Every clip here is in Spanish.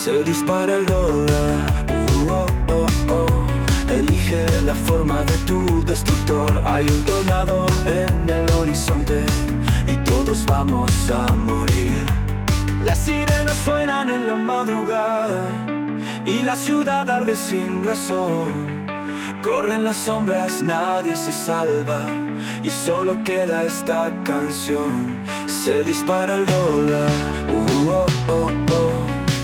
Se dispara el dólar. Oh, oh, oh. Elige la forma de tu destructor. Hay un tornado en el horizonte y todos vamos a morir. Las sirenas suenan en la madrugada y la ciudad arde sin razón. Corren las sombras, nadie se salva y solo queda esta canción. Se dispara el dólar. Oh, oh, oh.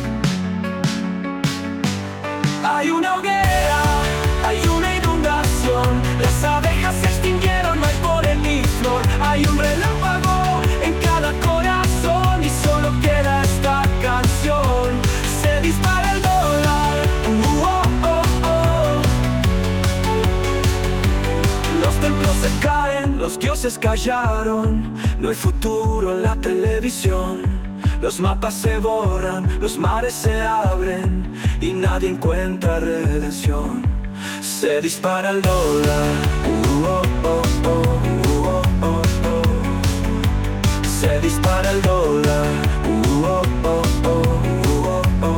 Hay una hoguera, hay una inundación. Las abejas se extinguieron, no hay polen ni flor. Hay un relámpago en cada corazón y solo queda esta canción. Se dispara el dólar. Oh, oh, oh. Los templos se caen, los dioses callaron. No hay futuro en la televisión. Los mapas se borran, los mares se abren y nadie encuentra redención. Se dispara el dólar. Oh, oh, oh, oh, oh, oh. Se dispara el dólar. Oh, oh, oh, oh, oh,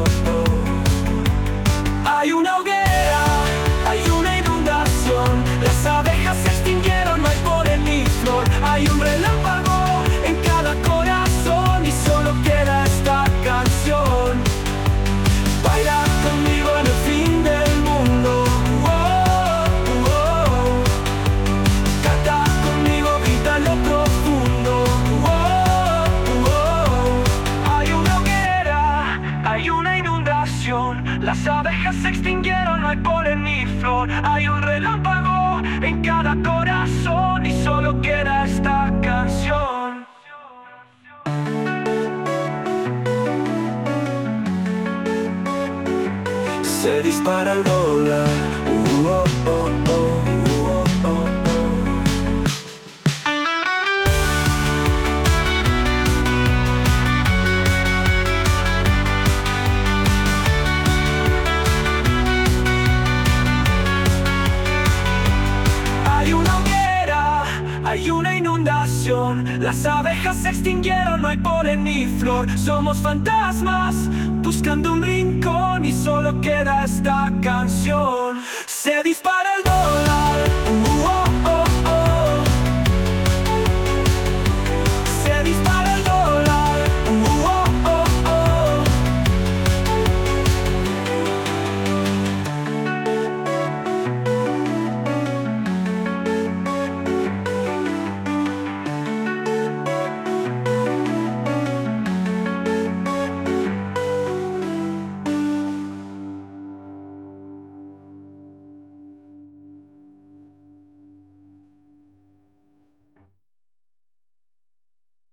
oh. Hay una hoguera, hay una inundación. Las abejas se extinguieron, no hay polen ni flor. Hay un relámpago en cada corazón y solo queda esta canción. Baila conmigo en el fin del mundo. Oh, oh, oh. Canta conmigo, grita en lo profundo. Oh, oh, oh. Hay una hoguera, hay una inundación. Las abejas se extinguieron, no hay polen ni flor. Hay un relámpago en cada corazón y solo queda esta canción. Se dispara el dólar. Oh, oh, oh, oh, oh, oh. Hay una hoguera, hay una inundación. Las abejas se extinguieron, no hay polen ni flor. Somos fantasmas buscando un rincón y solo queda esta canción. Se dispara el dólar.